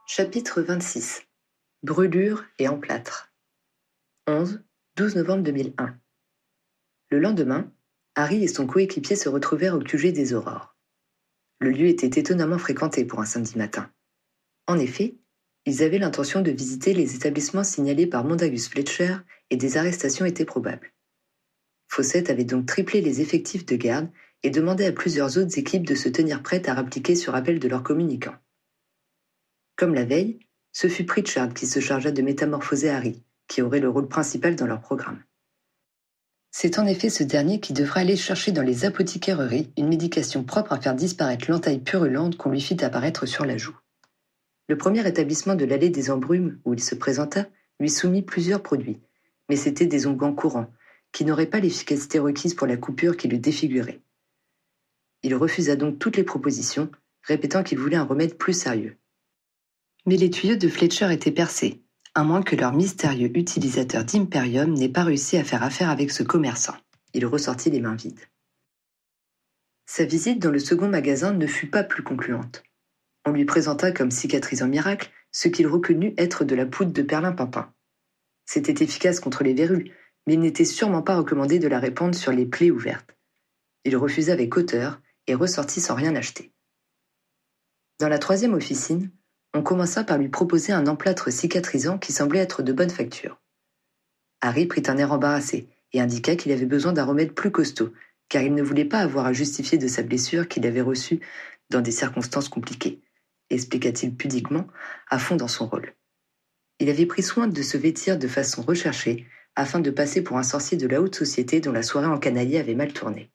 Chapitre 26. Brûlure et emplâtre. 11-12 novembre 2001. Le lendemain, Harry et son coéquipier se retrouvèrent au QG des Aurores. Le lieu était étonnamment fréquenté pour un samedi matin. En effet, ils avaient l'intention de visiter les établissements signalés par Mondagus Fletcher et des arrestations étaient probables. Fawcett avait donc triplé les effectifs de garde et demandé à plusieurs autres équipes de se tenir prêtes à rappliquer sur appel de leurs communicants. Comme la veille, ce fut Pritchard qui se chargea de métamorphoser Harry, qui aurait le rôle principal dans leur programme. C'est en effet ce dernier qui devra aller chercher dans les apothicaireries une médication propre à faire disparaître l'entaille purulente qu'on lui fit apparaître sur la joue. Le premier établissement de l'allée des Embrumes, où il se présenta, lui soumit plusieurs produits, mais c'étaient des onguents courants, qui n'auraient pas l'efficacité requise pour la coupure qui le défigurait. Il refusa donc toutes les propositions, répétant qu'il voulait un remède plus sérieux. Mais les tuyaux de Fletcher étaient percés, à moins que leur mystérieux utilisateur d'Imperium n'ait pas réussi à faire affaire avec ce commerçant. Il ressortit les mains vides. Sa visite dans le second magasin ne fut pas plus concluante. On lui présenta comme cicatrisant miracle ce qu'il reconnut être de la poudre de perlimpinpin. C'était efficace contre les verrues, mais il n'était sûrement pas recommandé de la répandre sur les plaies ouvertes. Il refusa avec hauteur et ressortit sans rien acheter. Dans la troisième officine, on commença par lui proposer un emplâtre cicatrisant qui semblait être de bonne facture. Harry prit un air embarrassé et indiqua qu'il avait besoin d'un remède plus costaud, car il ne voulait pas avoir à justifier de sa blessure qu'il avait reçue dans des circonstances compliquées, expliqua-t-il pudiquement, à fond dans son rôle. Il avait pris soin de se vêtir de façon recherchée, afin de passer pour un sorcier de la haute société dont la soirée encanaillée avait mal tourné.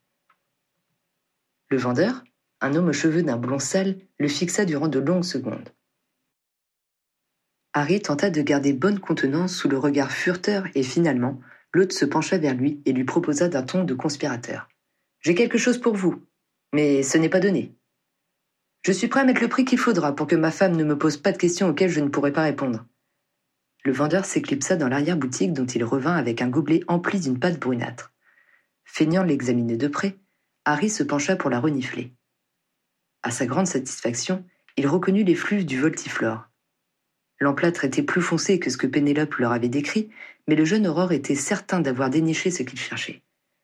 Le vendeur, un homme aux cheveux d'un blond sale, le fixa durant de longues secondes. Harry tenta de garder bonne contenance sous le regard furteur et finalement, l'autre se pencha vers lui et lui proposa d'un ton de conspirateur. « J'ai quelque chose pour vous, mais ce n'est pas donné. Je suis prêt à mettre le prix qu'il faudra pour que ma femme ne me pose pas de questions auxquelles je ne pourrai pas répondre. » Le vendeur s'éclipsa dans l'arrière-boutique dont il revint avec un gobelet empli d'une pâte brunâtre. Feignant l'examiner de près, Harry se pencha pour la renifler. À sa grande satisfaction, il reconnut l'effluve du voltiflore. L'emplâtre était plus foncé que ce que Pénélope leur avait décrit, mais le jeune Aurore était certain d'avoir déniché ce qu'il cherchait.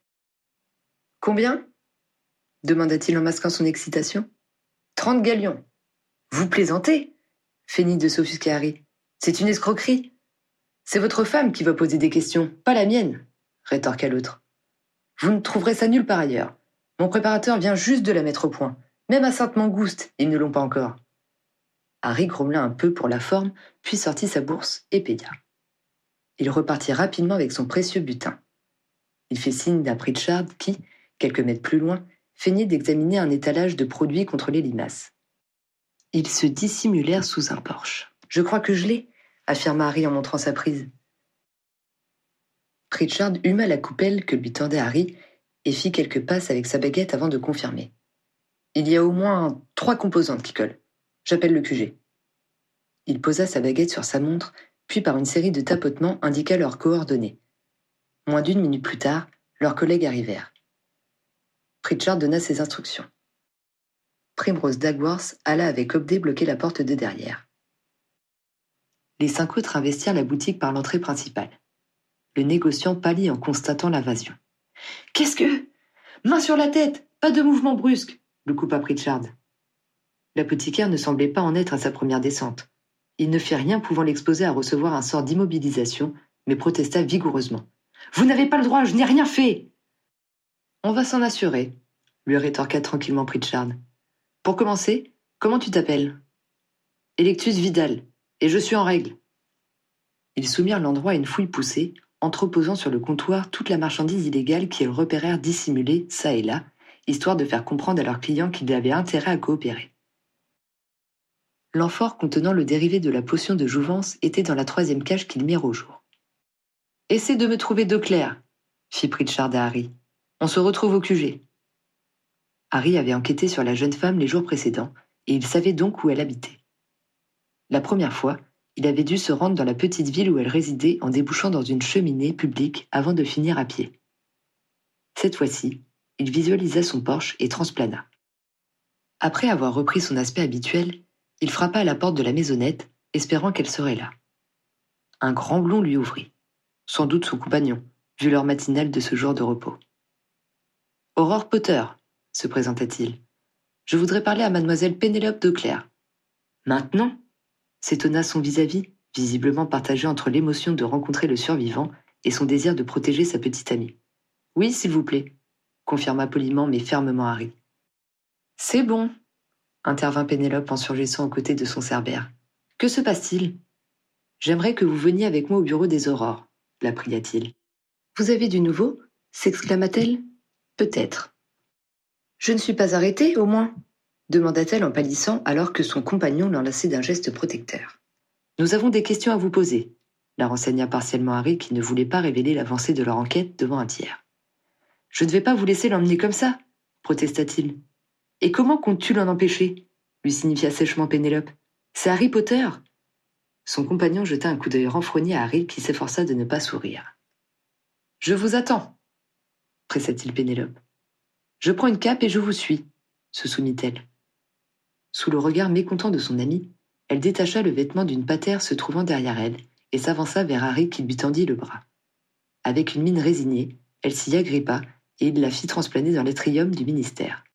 « Combien » demanda-t-il en masquant son excitation. « 30 galions. »« Vous plaisantez » feignit de s'offusquer Harry. « C'est une escroquerie. C'est votre femme qui va poser des questions, pas la mienne, » rétorqua l'autre. « Vous ne trouverez ça nulle part ailleurs. Mon préparateur vient juste de la mettre au point. Même à Sainte-Mangouste, ils ne l'ont pas encore. » Harry grommela un peu pour la forme, puis sortit sa bourse et paya. Il repartit rapidement avec son précieux butin. Il fit signe à Pritchard qui, quelques mètres plus loin, feignait d'examiner un étalage de produits contre les limaces. Ils se dissimulèrent sous un porche. « Je crois que je l'ai » affirma Harry en montrant sa prise. Pritchard huma la coupelle que lui tendait Harry et fit quelques passes avec sa baguette avant de confirmer. « Il y a au moins 3 composantes qui collent. J'appelle le QG. » Il posa sa baguette sur sa montre, puis par une série de tapotements indiqua leurs coordonnées. Moins d'1 minute plus tard, leurs collègues arrivèrent. Pritchard donna ses instructions. Primrose Dagworth alla avec Hobday bloquer la porte de derrière. Les 5 autres investirent la boutique par l'entrée principale. Le négociant pâlit en constatant l'invasion. « Qu'est-ce que... Main sur la tête, pas de mouvement brusque !» le coupa Pritchard. L'apothicaire ne semblait pas en être à sa première descente. Il ne fit rien pouvant l'exposer à recevoir un sort d'immobilisation, mais protesta vigoureusement. « Vous n'avez pas le droit, je n'ai rien fait !»« On va s'en assurer, » lui rétorqua tranquillement Pritchard. « Pour commencer, comment tu t'appelles ?»« Electus Vidal, et je suis en règle. » Ils soumirent l'endroit à une fouille poussée, entreposant sur le comptoir toute la marchandise illégale qu'ils repérèrent dissimulée, çà et là, histoire de faire comprendre à leurs clients qu'ils avaient intérêt à coopérer. L'amphore contenant le dérivé de la potion de jouvence était dans la 3e cage qu'ils mirent au jour. « Essaie de me trouver d'eau claire, » fit Pritchard à Harry. « On se retrouve au QG. » Harry avait enquêté sur la jeune femme les jours précédents, et il savait donc où elle habitait. La première fois, il avait dû se rendre dans la petite ville où elle résidait en débouchant dans une cheminée publique avant de finir à pied. Cette fois-ci, il visualisa son porche et transplana. Après avoir repris son aspect habituel, Il frappa à la porte de la maisonnette, espérant qu'elle serait là. Un grand blond lui ouvrit. Sans doute son compagnon, vu l'heure matinale de ce jour de repos. « Aurore Potter », se présenta-t-il. « Je voudrais parler à mademoiselle Pénélope Dauclair. »« Maintenant ?» s'étonna son vis-à-vis, visiblement partagé entre l'émotion de rencontrer le survivant et son désir de protéger sa petite amie. « Oui, s'il vous plaît », confirma poliment mais fermement Harry. « C'est bon », intervint Pénélope en surgissant aux côtés de son cerbère. « Que se passe-t-il ?»« J'aimerais que vous veniez avec moi au bureau des Aurores, » la pria-t-il. « Vous avez du nouveau » s'exclama-t-elle. « Peut-être. »« Je ne suis pas arrêtée, au moins ?» demanda-t-elle en pâlissant alors que son compagnon l'enlaçait d'un geste protecteur. « Nous avons des questions à vous poser », la renseigna partiellement Harry qui ne voulait pas révéler l'avancée de leur enquête devant un tiers. « Je ne vais pas vous laisser l'emmener comme ça, protesta-t-il. « Et comment comptes-tu l'en empêcher ?» lui signifia sèchement Pénélope. « C'est Harry Potter !» Son compagnon jeta un coup d'œil renfrogné à Harry qui s'efforça de ne pas sourire. « Je vous attends !» pressa-t-il Pénélope. « Je prends une cape et je vous suis !» se soumit-elle. Sous le regard mécontent de son amie, elle détacha le vêtement d'une patère se trouvant derrière elle et s'avança vers Harry qui lui tendit le bras. Avec une mine résignée, elle s'y agrippa et il la fit transplaner dans l'atrium du ministère.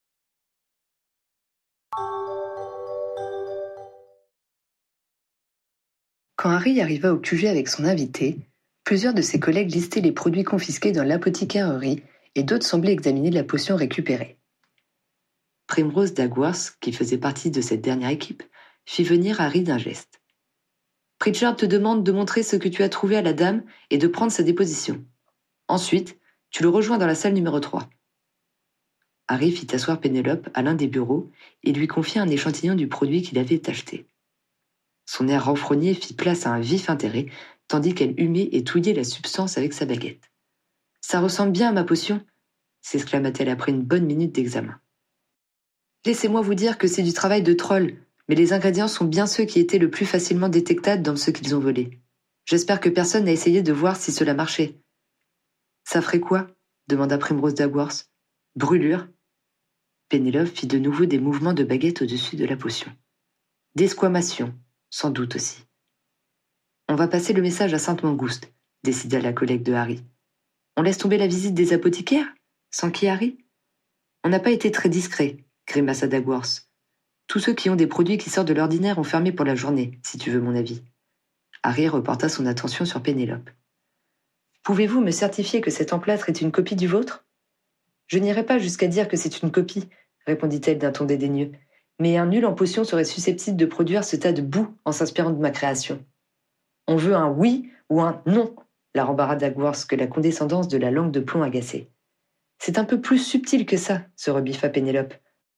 Quand Harry arriva au QG avec son invité, plusieurs de ses collègues listaient les produits confisqués dans l'apothicairerie et d'autres semblaient examiner la potion récupérée. Primrose Dagworth, qui faisait partie de cette dernière équipe, fit venir Harry d'un geste. « Pritchard te demande de montrer ce que tu as trouvé à la dame et de prendre sa déposition. Ensuite, tu le rejoins dans la salle numéro 3. » Harry fit asseoir Pénélope à l'un des bureaux et lui confia un échantillon du produit qu'il avait acheté. Son air renfrogné fit place à un vif intérêt, tandis qu'elle humait et touillait la substance avec sa baguette. « Ça ressemble bien à ma potion !» s'exclama-t-elle après une bonne minute d'examen. « Laissez-moi vous dire que c'est du travail de troll, mais les ingrédients sont bien ceux qui étaient le plus facilement détectables dans ceux qu'ils ont volés. J'espère que personne n'a essayé de voir si cela marchait. »« Ça ferait quoi ?» demanda Primrose Dagworth. « Brûlure ?» Pénélope fit de nouveau des mouvements de baguette au-dessus de la potion. « Desquamation, sans doute aussi. »« On va passer le message à Sainte-Mangouste, » décida la collègue de Harry. « On laisse tomber la visite des apothicaires ? S'enquit Harry. « On n'a pas été très discret, » grimaça Dagworth. « Tous ceux qui ont des produits qui sortent de l'ordinaire ont fermé pour la journée, si tu veux mon avis. » Harry reporta son attention sur Pénélope. « Pouvez-vous me certifier que cet emplâtre est une copie du vôtre ? » « Je n'irai pas jusqu'à dire que c'est une copie, » répondit-elle d'un ton dédaigneux, « mais un nul en potion serait susceptible de produire ce tas de boue en s'inspirant de ma création. »« On veut un oui ou un non » la rembarra Dagworth que la condescendance de la langue de plomb agaçait. « C'est un peu plus subtil que ça, » se rebiffa Pénélope.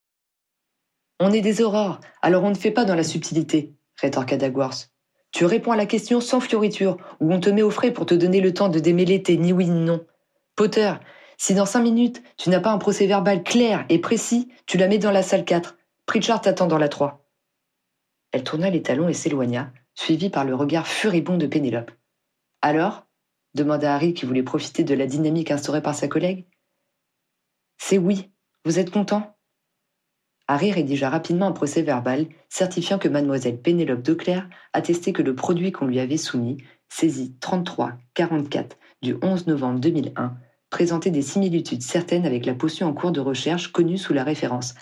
« On est des aurores, alors on ne fait pas dans la subtilité, » rétorqua Dagworth. « Tu réponds à la question sans fioriture, ou on te met au frais pour te donner le temps de démêler tes ni oui ni non. Potter, si dans 5 minutes, tu n'as pas un procès-verbal clair et précis, tu la mets dans la salle 4. Pritchard t'attend dans la 3. » Elle tourna les talons et s'éloigna, suivie par le regard furibond de Pénélope. « Alors ?» demanda Harry qui voulait profiter de la dynamique instaurée par sa collègue. « C'est oui. Vous êtes content ?» Harry rédigea rapidement un procès-verbal certifiant que mademoiselle Pénélope Dauclair attestait que le produit qu'on lui avait soumis, saisi 33-44 du 11 novembre 2001, présentait des similitudes certaines avec la potion en cours de recherche connue sous la référence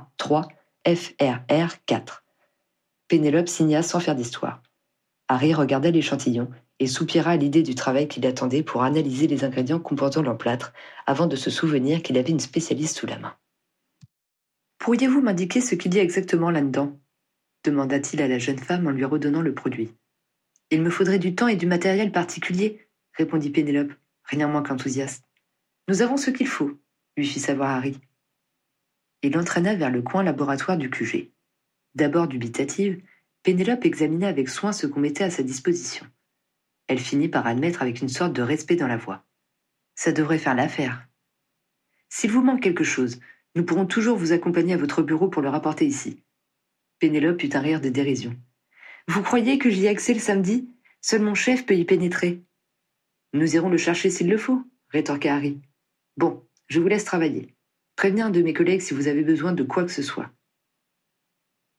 A3-FRR4. Pénélope signa sans faire d'histoire. Harry regarda l'échantillon et soupira à l'idée du travail qui l'attendait pour analyser les ingrédients composant l'emplâtre avant de se souvenir qu'il avait une spécialiste sous la main. « Pourriez-vous m'indiquer ce qu'il y a exactement là-dedans ?» demanda-t-il à la jeune femme en lui redonnant le produit. « Il me faudrait du temps et du matériel particulier, » répondit Pénélope, rien moins qu'enthousiaste. « Nous avons ce qu'il faut, » lui fit savoir Harry. Il l'entraîna vers le coin laboratoire du QG. D'abord dubitative, Pénélope examina avec soin ce qu'on mettait à sa disposition. Elle finit par admettre avec une sorte de respect dans la voix. « Ça devrait faire l'affaire. »« S'il vous manque quelque chose, nous pourrons toujours vous accompagner à votre bureau pour le rapporter ici. » Pénélope eut un rire de dérision. « Vous croyez que j'y ai accès le samedi ? Seul mon chef peut y pénétrer. »« Nous irons le chercher s'il le faut, » rétorqua Harry. « Bon, je vous laisse travailler. Prévenez un de mes collègues si vous avez besoin de quoi que ce soit. »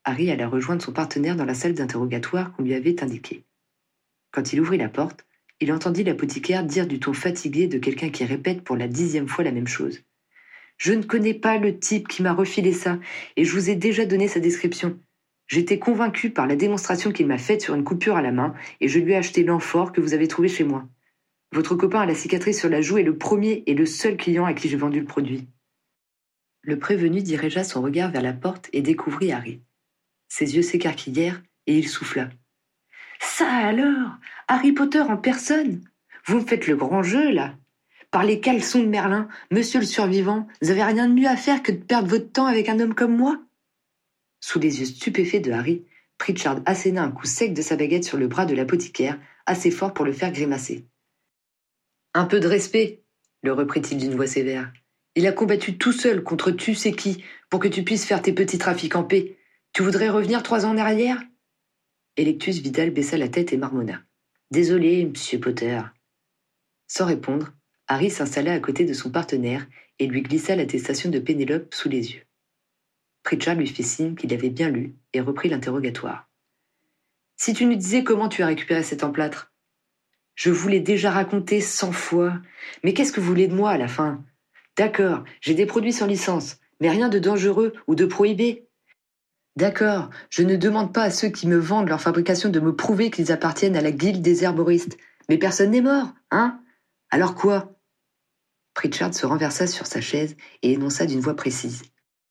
Harry alla rejoindre son partenaire dans la salle d'interrogatoire qu'on lui avait indiquée. Quand il ouvrit la porte, il entendit l'apothicaire dire du ton fatigué de quelqu'un qui répète pour la 10e fois la même chose. « Je ne connais pas le type qui m'a refilé ça, et je vous ai déjà donné sa description. J'étais convaincu par la démonstration qu'il m'a faite sur une coupure à la main, et je lui ai acheté l'amphore que vous avez trouvé chez moi. Votre copain a la cicatrice sur la joue est le premier et le seul client à qui j'ai vendu le produit. » Le prévenu dirigea son regard vers la porte et découvrit Harry. Ses yeux s'écarquillèrent et il souffla. « Ça alors, Harry Potter en personne? Vous me faites le grand jeu, là. Par les caleçons de Merlin, monsieur le survivant, vous avez rien de mieux à faire que de perdre votre temps avec un homme comme moi ?» Sous les yeux stupéfaits de Harry, Pritchard asséna un coup sec de sa baguette sur le bras de l'apothicaire, assez fort pour le faire grimacer. « Un peu de respect, le reprit-il d'une voix sévère. Il a combattu tout seul contre tu sais qui pour que tu puisses faire tes petits trafics en paix. Tu voudrais revenir 3 ans en arrière ?» Electus Vidal baissa la tête et marmonna. « Désolé, monsieur Potter. » Sans répondre, Harry s'installa à côté de son partenaire et lui glissa l'attestation de Pénélope sous les yeux. Pritchard lui fit signe qu'il avait bien lu et reprit l'interrogatoire. « Si tu nous disais comment tu as récupéré cet emplâtre ? » « Je vous l'ai déjà raconté 100 fois. Mais qu'est-ce que vous voulez de moi à la fin ? D'accord, j'ai des produits sans licence, mais rien de dangereux ou de prohibé. D'accord, je ne demande pas à ceux qui me vendent leur fabrication de me prouver qu'ils appartiennent à la guilde des herboristes. Mais personne n'est mort, hein ? Alors quoi ? » Pritchard se renversa sur sa chaise et énonça d'une voix précise.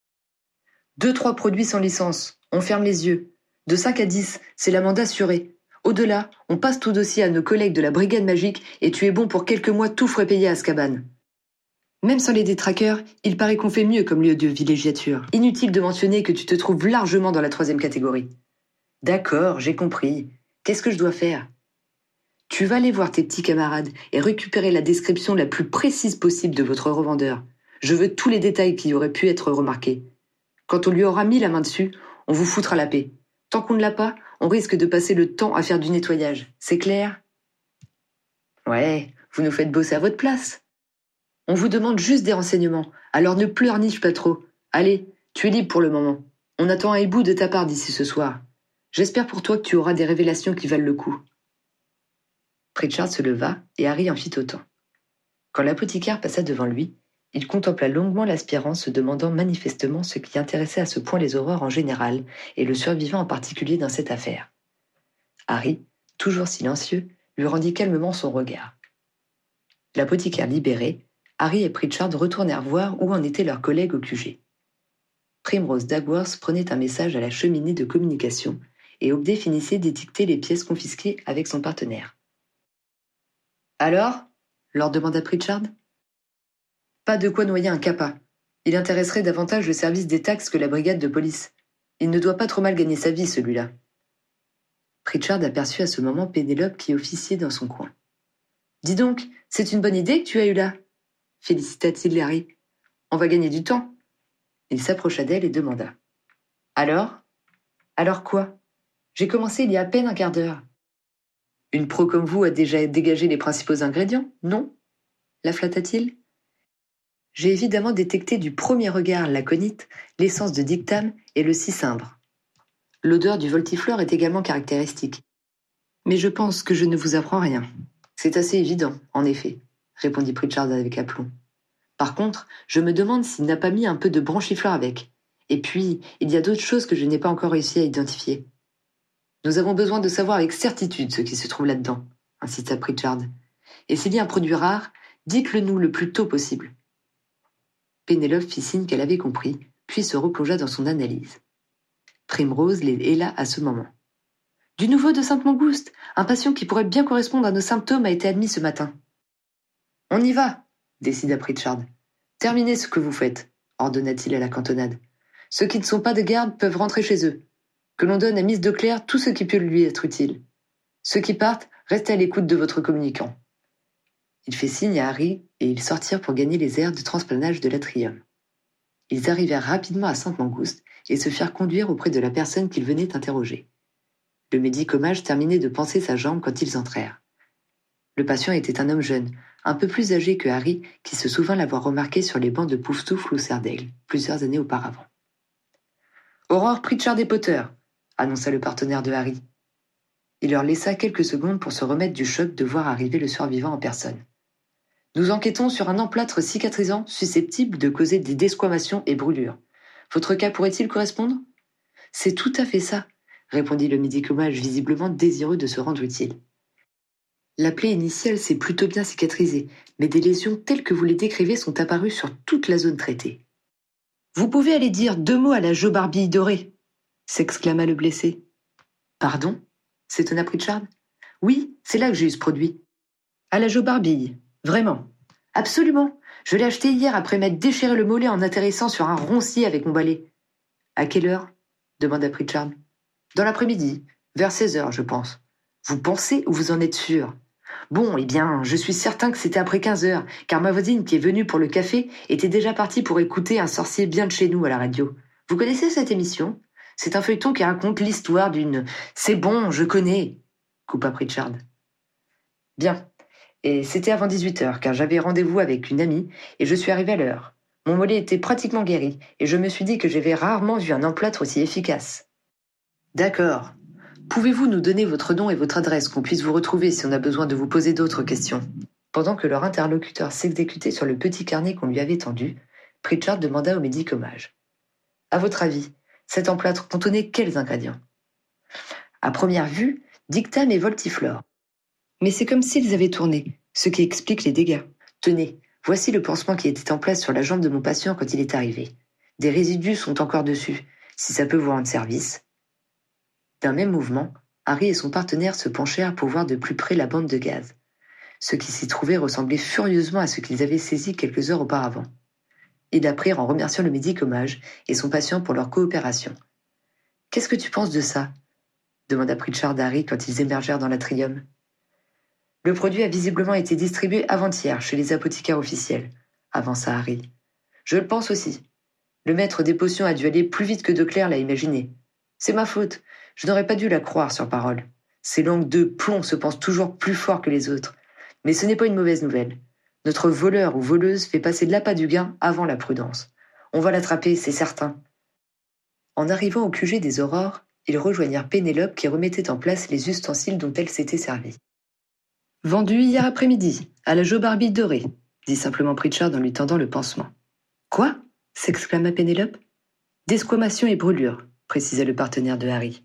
2-3 produits sans licence, on ferme les yeux. De 5 à 10, c'est l'amende assurée. Au-delà, on passe tout dossier à nos collègues de la brigade magique et tu es bon pour quelques mois tout frais payé à Azkaban. Même sans les détraqueurs, il paraît qu'on fait mieux comme lieu de villégiature. Inutile de mentionner que tu te trouves largement dans la 3e catégorie. D'accord, j'ai compris. Qu'est-ce que je dois faire ? Tu vas aller voir tes petits camarades et récupérer la description la plus précise possible de votre revendeur. Je veux tous les détails qui auraient pu être remarqués. Quand on lui aura mis la main dessus, on vous foutra la paix. Tant qu'on ne l'a pas, on risque de passer le temps à faire du nettoyage. C'est clair ? Ouais, vous nous faites bosser à votre place. On vous demande juste des renseignements, alors ne pleurniche pas trop. Allez, tu es libre pour le moment. On attend un hibou de ta part d'ici ce soir. J'espère pour toi que tu auras des révélations qui valent le coup. Pritchard se leva et Harry en fit autant. Quand l'apothicaire passa devant lui, il contempla longuement l'aspirant, se demandant manifestement ce qui intéressait à ce point les Aurores en général et le survivant en particulier dans cette affaire. Harry, toujours silencieux, lui rendit calmement son regard. L'apothicaire libéré, Harry et Pritchard retournèrent voir où en étaient leurs collègues au QG. Primrose Dagworth prenait un message à la cheminée de communication et Obdet finissait d'étiqueter les pièces confisquées avec son partenaire. « Alors ?» leur demanda Pritchard. Pas de quoi noyer un capa. Il intéresserait davantage le service des taxes que la brigade de police. Il ne doit pas trop mal gagner sa vie, celui-là. Pritchard aperçut à ce moment Pénélope qui officiait dans son coin. « Dis donc, c'est une bonne idée que tu as eue là » félicita-t-il Harry. « On va gagner du temps. » Il s'approcha d'elle et demanda. « Alors ? Alors quoi ? J'ai commencé il y a à peine un quart d'heure. » « Une pro comme vous a déjà dégagé les principaux ingrédients, non ?» la flatta-t-il. J'ai évidemment détecté du premier regard l'aconite, l'essence de dictame et le cicimbre. L'odeur du voltiflore est également caractéristique. Mais je pense que je ne vous apprends rien. C'est assez évident, en effet, répondit Pritchard avec aplomb. Par contre, je me demande s'il n'a pas mis un peu de branchiflore avec. Et puis, il y a d'autres choses que je n'ai pas encore réussi à identifier. Nous avons besoin de savoir avec certitude ce qui se trouve là-dedans, insista Pritchard. Et s'il y a un produit rare, dites-le nous le plus tôt possible. Pénélope fit signe qu'elle avait compris, puis se replongea dans son analyse. Primrose les héla à ce moment. « Du nouveau de Sainte-Mangouste, un patient qui pourrait bien correspondre à nos symptômes a été admis ce matin. »« On y va !» décida Pritchard. « Terminez ce que vous faites, » ordonna-t-il à la cantonade. « Ceux qui ne sont pas de garde peuvent rentrer chez eux. Que l'on donne à Miss de Clair tout ce qui peut lui être utile. Ceux qui partent, restez à l'écoute de votre communicant. » Il fit signe à Harry et ils sortirent pour gagner les aires de transplanage de l'Atrium. Ils arrivèrent rapidement à Sainte-Mangouste et se firent conduire auprès de la personne qu'ils venaient interroger. Le médicomage terminait de panser sa jambe quand ils entrèrent. Le patient était un homme jeune, un peu plus âgé que Harry, qui se souvint l'avoir remarqué sur les bancs de Poufsouffle ou Serdaigle, plusieurs années auparavant. « Aurore, Pritchard et Potter, annonça le partenaire de Harry. Il leur laissa quelques secondes pour se remettre du choc de voir arriver le survivant en personne. Nous enquêtons sur un emplâtre cicatrisant susceptible de causer des desquamations et brûlures. Votre cas pourrait-il correspondre ? C'est tout à fait ça, répondit le médicomage visiblement désireux de se rendre utile. La plaie initiale s'est plutôt bien cicatrisée, mais des lésions telles que vous les décrivez sont apparues sur toute la zone traitée. Vous pouvez aller dire 2 mots à la Joe Barbille dorée, s'exclama le blessé. Pardon ? S'étonna Pritchard. Oui, c'est là que j'ai eu ce produit. À la Joe Barbille, vraiment. Absolument. Je l'ai acheté hier après m'être déchiré le mollet en atterrissant sur un roncier avec mon balai. À quelle heure ? Demanda Pritchard. Dans l'après-midi, vers 16h, je pense. Vous pensez ou vous en êtes sûr ? Bon, eh bien, je suis certain que c'était après 15h, car ma voisine qui est venue pour le café était déjà partie pour écouter un sorcier bien de chez nous à la radio. Vous connaissez cette émission ? C'est un feuilleton qui raconte l'histoire d'une... C'est bon, je connais, coupa Pritchard. Bien. Et c'était avant 18h, car j'avais rendez-vous avec une amie, et je suis arrivé à l'heure. Mon mollet était pratiquement guéri, et je me suis dit que j'avais rarement vu un emplâtre aussi efficace. D'accord. Pouvez-vous nous donner votre nom et votre adresse, qu'on puisse vous retrouver si on a besoin de vous poser d'autres questions ? Pendant que leur interlocuteur s'exécutait sur le petit carnet qu'on lui avait tendu, Pritchard demanda au médicomage. À votre avis, cet emplâtre contenait quels ingrédients ? À première vue, dictame et voltiflore. Mais c'est comme s'ils avaient tourné, ce qui explique les dégâts. Tenez, voici le pansement qui était en place sur la jambe de mon patient quand il est arrivé. Des résidus sont encore dessus, si ça peut vous rendre service. D'un même mouvement, Harry et son partenaire se penchèrent pour voir de plus près la bande de gaz. Ce qui s'y trouvait ressemblait furieusement à ce qu'ils avaient saisi quelques heures auparavant. Ils l'apprirent en remerciant le médicomage et son patient pour leur coopération. « Qu'est-ce que tu penses de ça ?» demanda Pritchard à Harry quand ils émergèrent dans l'atrium. « Le produit a visiblement été distribué avant-hier chez les apothicaires officiels, avança Harry. Je le pense aussi. Le maître des potions a dû aller plus vite que De Claire l'a imaginé. C'est ma faute. Je n'aurais pas dû la croire sur parole. Ces langues de plomb se pensent toujours plus fort que les autres. Mais ce n'est pas une mauvaise nouvelle. Notre voleur ou voleuse fait passer l'appât du gain avant la prudence. On va l'attraper, c'est certain. » En arrivant au QG des Aurores, ils rejoignirent Pénélope qui remettait en place les ustensiles dont elle s'était servie. « Vendu hier après-midi, à la Joe Barbille dorée, » dit simplement Pritchard en lui tendant le pansement. « Quoi ?» s'exclama Pénélope. « Desquamation et brûlure, » précisa le partenaire de Harry.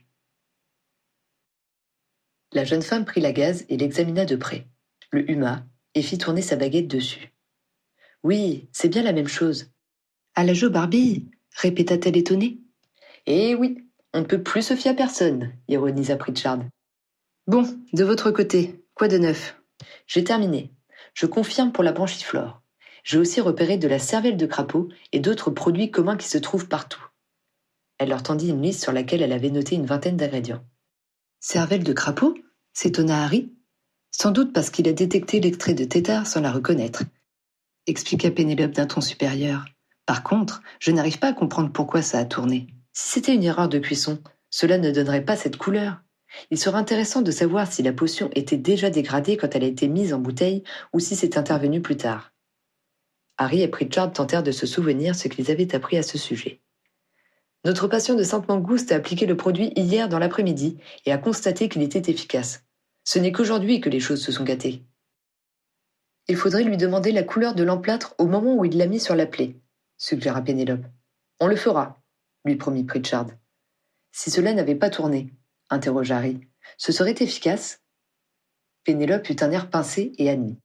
La jeune femme prit la gaze et l'examina de près, le huma et fit tourner sa baguette dessus. « Oui, c'est bien la même chose. »« À la Joe Barbille » répéta-t-elle étonnée. « Eh oui, on ne peut plus se fier à personne, » ironisa Pritchard. « Bon, de votre côté, quoi de neuf ? J'ai terminé. Je confirme pour la branchiflore. J'ai aussi repéré de la cervelle de crapaud et d'autres produits communs qui se trouvent partout. » Elle leur tendit une liste sur laquelle elle avait noté une vingtaine d'ingrédients. « Cervelle de crapaud ?» s'étonna Harry. Sans doute parce qu'il a détecté l'extrait de tétard sans la reconnaître, expliqua Pénélope d'un ton supérieur. Par contre, je n'arrive pas à comprendre pourquoi ça a tourné. Si c'était une erreur de cuisson, cela ne donnerait pas cette couleur. Il serait intéressant de savoir si la potion était déjà dégradée quand elle a été mise en bouteille ou si c'est intervenu plus tard. Harry et Pritchard tentèrent de se souvenir ce qu'ils avaient appris à ce sujet. Notre patient de Sainte-Mangouste a appliqué le produit hier dans l'après-midi et a constaté qu'il était efficace. Ce n'est qu'aujourd'hui que les choses se sont gâtées. Il faudrait lui demander la couleur de l'emplâtre au moment où il l'a mis sur la plaie, suggéra Pénélope. On le fera, lui promit Pritchard. Si cela n'avait pas tourné, interrogea Harry, ce serait efficace ? Pénélope eut un air pincé et admit.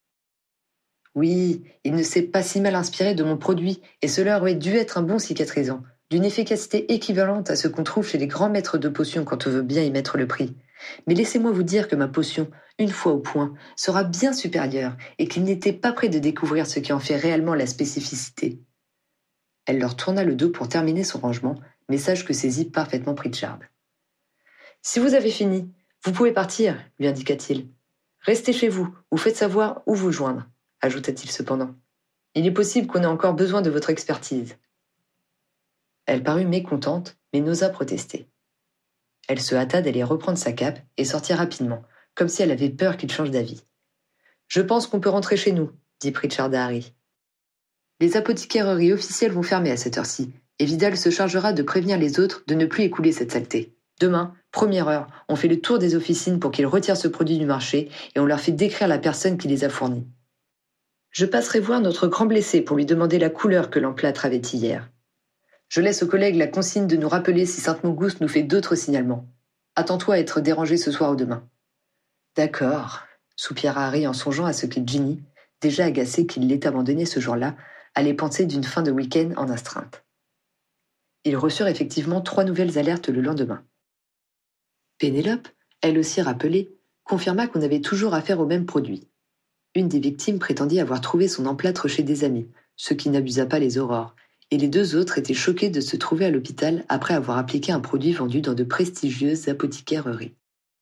Oui, il ne s'est pas si mal inspiré de mon produit et cela aurait dû être un bon cicatrisant, d'une efficacité équivalente à ce qu'on trouve chez les grands maîtres de potions quand on veut bien y mettre le prix. Mais laissez-moi vous dire que ma potion, une fois au point, sera bien supérieure et qu'il n'était pas prêt de découvrir ce qui en fait réellement la spécificité. Elle leur tourna le dos pour terminer son rangement, message que saisit parfaitement Pritchard. « Si vous avez fini, vous pouvez partir, lui indiqua-t-il. Restez chez vous ou faites savoir où vous joindre, ajouta-t-il cependant. Il est possible qu'on ait encore besoin de votre expertise. » Elle parut mécontente, mais n'osa protester. Elle se hâta d'aller reprendre sa cape et sortit rapidement, comme si elle avait peur qu'il change d'avis. « Je pense qu'on peut rentrer chez nous, » dit Pritchard à Harry. « Les apothicaires officielles vont fermer à cette heure-ci, et Vidal se chargera de prévenir les autres de ne plus écouler cette saleté. Demain, première heure, on fait le tour des officines pour qu'ils retirent ce produit du marché et on leur fait décrire la personne qui les a fournis. Je passerai voir notre grand blessé pour lui demander la couleur que l'emplâtre avait hier. Je laisse aux collègues la consigne de nous rappeler si Sainte-Mangouste nous fait d'autres signalements. Attends-toi à être dérangé ce soir ou demain. D'accord, soupira Harry en songeant à ce que Ginny, déjà agacée qu'il l'ait abandonné ce jour-là, allait penser d'une fin de week-end en astreinte. Ils reçurent effectivement 3 nouvelles alertes le lendemain. Pénélope, elle aussi rappelée, confirma qu'on avait toujours affaire au même produit. Une des victimes prétendit avoir trouvé son emplâtre chez des amis, ce qui n'abusa pas les aurores, et les 2 autres étaient choqués de se trouver à l'hôpital après avoir appliqué un produit vendu dans de prestigieuses apothicaireries.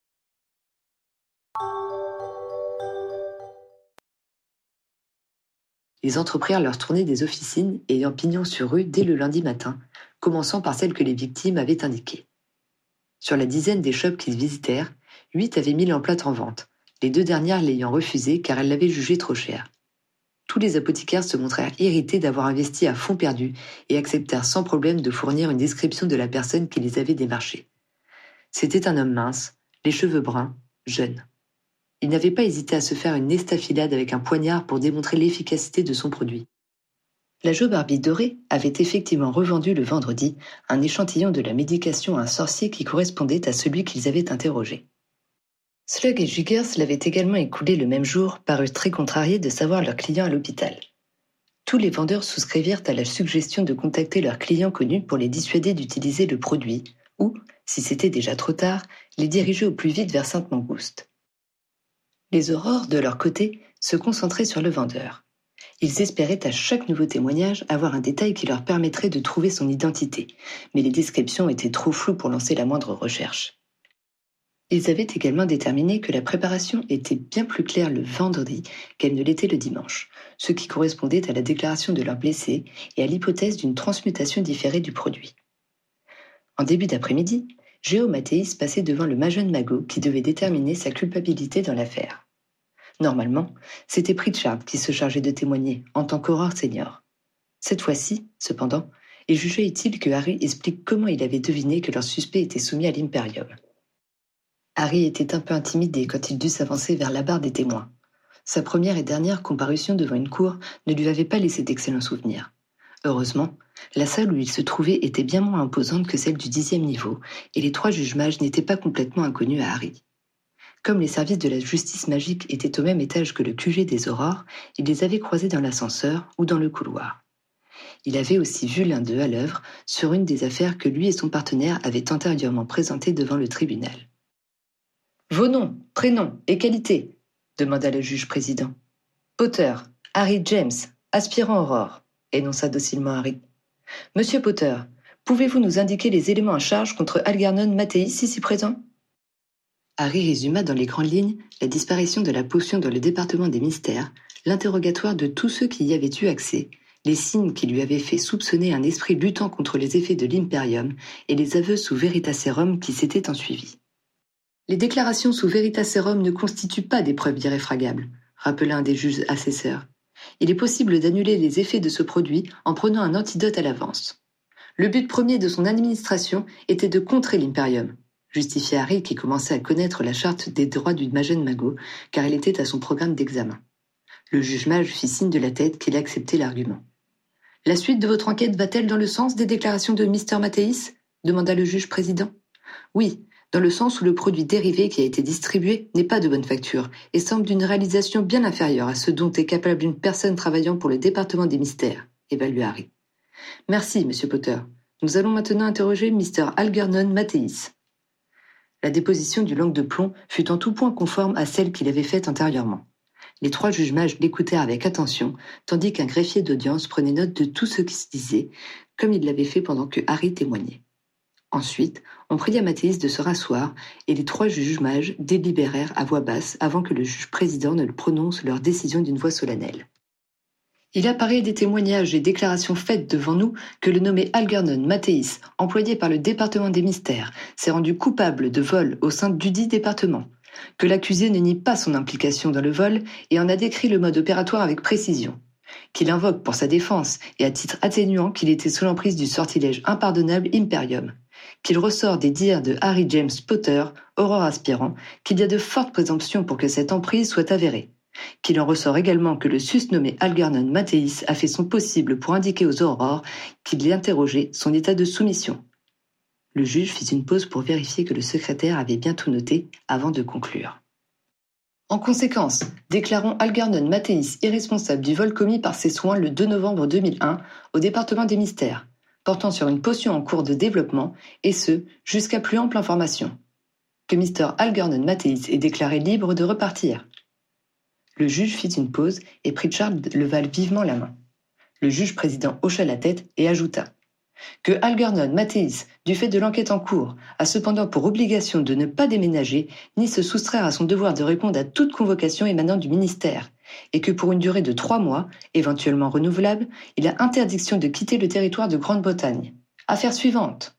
Ils entreprirent leur tournée des officines ayant pignon sur rue dès le lundi matin, commençant par celle que les victimes avaient indiquée. Sur la dizaine des shops qu'ils visitèrent, 8 avaient mis l'emplâtre en vente, les 2 dernières l'ayant refusé car elles l'avaient jugé trop cher. Tous les apothicaires se montrèrent irrités d'avoir investi à fond perdu et acceptèrent sans problème de fournir une description de la personne qui les avait démarchés. C'était un homme mince, les cheveux bruns, jeune. Il n'avait pas hésité à se faire une estafilade avec un poignard pour démontrer l'efficacité de son produit. La Jo Barbie dorée avait effectivement revendu le vendredi un échantillon de la médication à un sorcier qui correspondait à celui qu'ils avaient interrogé. Slug et Jiggers l'avaient également écoulé le même jour, parurent très contrariés de savoir leurs clients à l'hôpital. Tous les vendeurs souscrivirent à la suggestion de contacter leurs clients connus pour les dissuader d'utiliser le produit, ou, si c'était déjà trop tard, les diriger au plus vite vers Sainte-Mangouste. Les aurores, de leur côté, se concentraient sur le vendeur. Ils espéraient à chaque nouveau témoignage avoir un détail qui leur permettrait de trouver son identité, mais les descriptions étaient trop floues pour lancer la moindre recherche. Ils avaient également déterminé que la préparation était bien plus claire le vendredi qu'elle ne l'était le dimanche, ce qui correspondait à la déclaration de leur blessé et à l'hypothèse d'une transmutation différée du produit. En début d'après-midi, Géo Mathéis passait devant le Majeune Magot qui devait déterminer sa culpabilité dans l'affaire. Normalement, c'était Pritchard qui se chargeait de témoigner en tant qu'Aurore senior. Cette fois-ci, cependant, il jugeait utile que Harry explique comment il avait deviné que leur suspect était soumis à l'Imperium. Harry était un peu intimidé quand il dut s'avancer vers la barre des témoins. Sa première et dernière comparution devant une cour ne lui avait pas laissé d'excellents souvenirs. Heureusement, la salle où il se trouvait était bien moins imposante que celle du 10e niveau, et les 3 juges mages n'étaient pas complètement inconnus à Harry. Comme les services de la justice magique étaient au même étage que le QG des aurores, il les avait croisés dans l'ascenseur ou dans le couloir. Il avait aussi vu l'un d'eux à l'œuvre sur une des affaires que lui et son partenaire avaient antérieurement présentées devant le tribunal. « Vos noms, prénoms et qualités » demanda le juge-président. « Potter, Harry James, aspirant Aurore » énonça docilement Harry. « Monsieur Potter, pouvez-vous nous indiquer les éléments à charge contre Algernon Mathéis ici présent ?» Harry résuma dans les grandes lignes la disparition de la potion dans le département des mystères, l'interrogatoire de tous ceux qui y avaient eu accès, les signes qui lui avaient fait soupçonner un esprit luttant contre les effets de l'Imperium et les aveux sous Veritaserum qui s'étaient ensuivis. Les déclarations sous Veritaserum ne constituent pas des preuves irréfragables, rappela un des juges assesseurs. Il est possible d'annuler les effets de ce produit en prenant un antidote à l'avance. Le but premier de son administration était de contrer l'Imperium, justifiait Harry qui commençait à connaître la charte des droits du Majeune Magot, car elle était à son programme d'examen. Le juge mage fit signe de la tête qu'il acceptait l'argument. « La suite de votre enquête va-t-elle dans le sens des déclarations de Mr. Mathéis » demanda le juge-président. « Oui, dans le sens où le produit dérivé qui a été distribué n'est pas de bonne facture et semble d'une réalisation bien inférieure à ce dont est capable une personne travaillant pour le département des mystères, évalua Harry. « Merci, Monsieur Potter. Nous allons maintenant interroger Mr. Algernon Mathéis. » La déposition du langue de plomb fut en tout point conforme à celle qu'il avait faite antérieurement. Les 3 juges mages l'écoutèrent avec attention, tandis qu'un greffier d'audience prenait note de tout ce qui se disait, comme il l'avait fait pendant que Harry témoignait. Ensuite, on pria Mathéis de se rasseoir, et les 3 juges mages délibérèrent à voix basse avant que le juge-président ne prononce leur décision d'une voix solennelle. Il apparaît des témoignages et déclarations faites devant nous que le nommé Algernon Mathéis, employé par le département des mystères, s'est rendu coupable de vol au sein dudit département, que l'accusé ne nie pas son implication dans le vol et en a décrit le mode opératoire avec précision. qu'il invoque pour sa défense et à titre atténuant qu'il était sous l'emprise du sortilège impardonnable Imperium, qu'il ressort des dires de Harry James Potter, Aurore aspirant, qu'il y a de fortes présomptions pour que cette emprise soit avérée, qu'il en ressort également que le susnommé Algernon Mathéis a fait son possible pour indiquer aux aurores qu'il y interrogeait son état de soumission. Le juge fit une pause pour vérifier que le secrétaire avait bien tout noté avant de conclure. En conséquence, déclarons Algernon Mathéis irresponsable du vol commis par ses soins le 2 novembre 2001 au département des mystères, portant sur une potion en cours de développement, et ce, jusqu'à plus ample information. Que Mr. Algernon Mathéis est déclaré libre de repartir. Le juge fit une pause et Pritchard leva vivement la main. Le juge président hocha la tête et ajouta que Algernon Mathéis, du fait de l'enquête en cours, a cependant pour obligation de ne pas déménager ni se soustraire à son devoir de répondre à toute convocation émanant du ministère, et que pour une durée de 3 mois, éventuellement renouvelable, il a interdiction de quitter le territoire de Grande-Bretagne. Affaire suivante.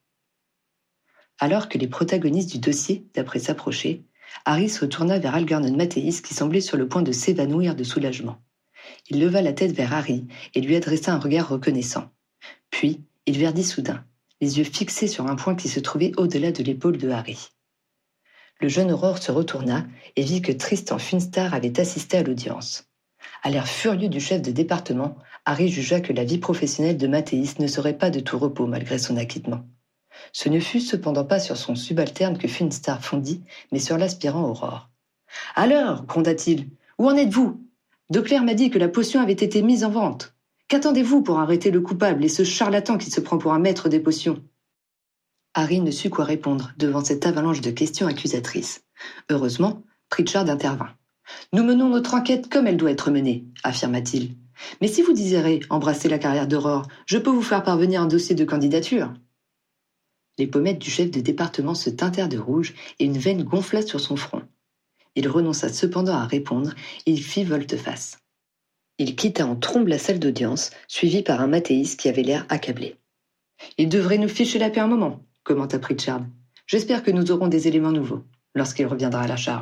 Alors que les protagonistes du dossier, d'après s'approchaient, Harry se retourna vers Algernon Mathéis qui semblait sur le point de s'évanouir de soulagement. Il leva la tête vers Harry et lui adressa un regard reconnaissant. Puis, il verdit soudain, les yeux fixés sur un point qui se trouvait au-delà de l'épaule de Harry. Le jeune Aurore se retourna et vit que Tristan Finstar avait assisté à l'audience. À l'air furieux du chef de département, Harry jugea que la vie professionnelle de Mathéis ne serait pas de tout repos malgré son acquittement. Ce ne fut cependant pas sur son subalterne que Finstar fondit, mais sur l'aspirant Aurore. « Alors, gronda-t-il, où en êtes-vous ? Dauclair m'a dit que la potion avait été mise en vente. Qu'attendez-vous pour arrêter le coupable et ce charlatan qui se prend pour un maître des potions ?» Harry ne sut quoi répondre devant cette avalanche de questions accusatrices. Heureusement, Pritchard intervint. « Nous menons notre enquête comme elle doit être menée, affirma-t-il. Mais si vous désirez embrasser la carrière d'Aurore, je peux vous faire parvenir un dossier de candidature. » Les pommettes du chef de département se teintèrent de rouge et une veine gonfla sur son front. Il renonça cependant à répondre et il fit volte-face. Il quitta en trombe la salle d'audience, suivi par un Mathéis qui avait l'air accablé. « Il devrait nous ficher la paix un moment, » commenta Pritchard. « J'espère que nous aurons des éléments nouveaux lorsqu'il reviendra à la charge. »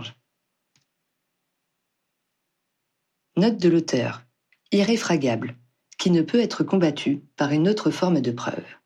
Note de l'auteur. Irréfragable, qui ne peut être combattu par une autre forme de preuve.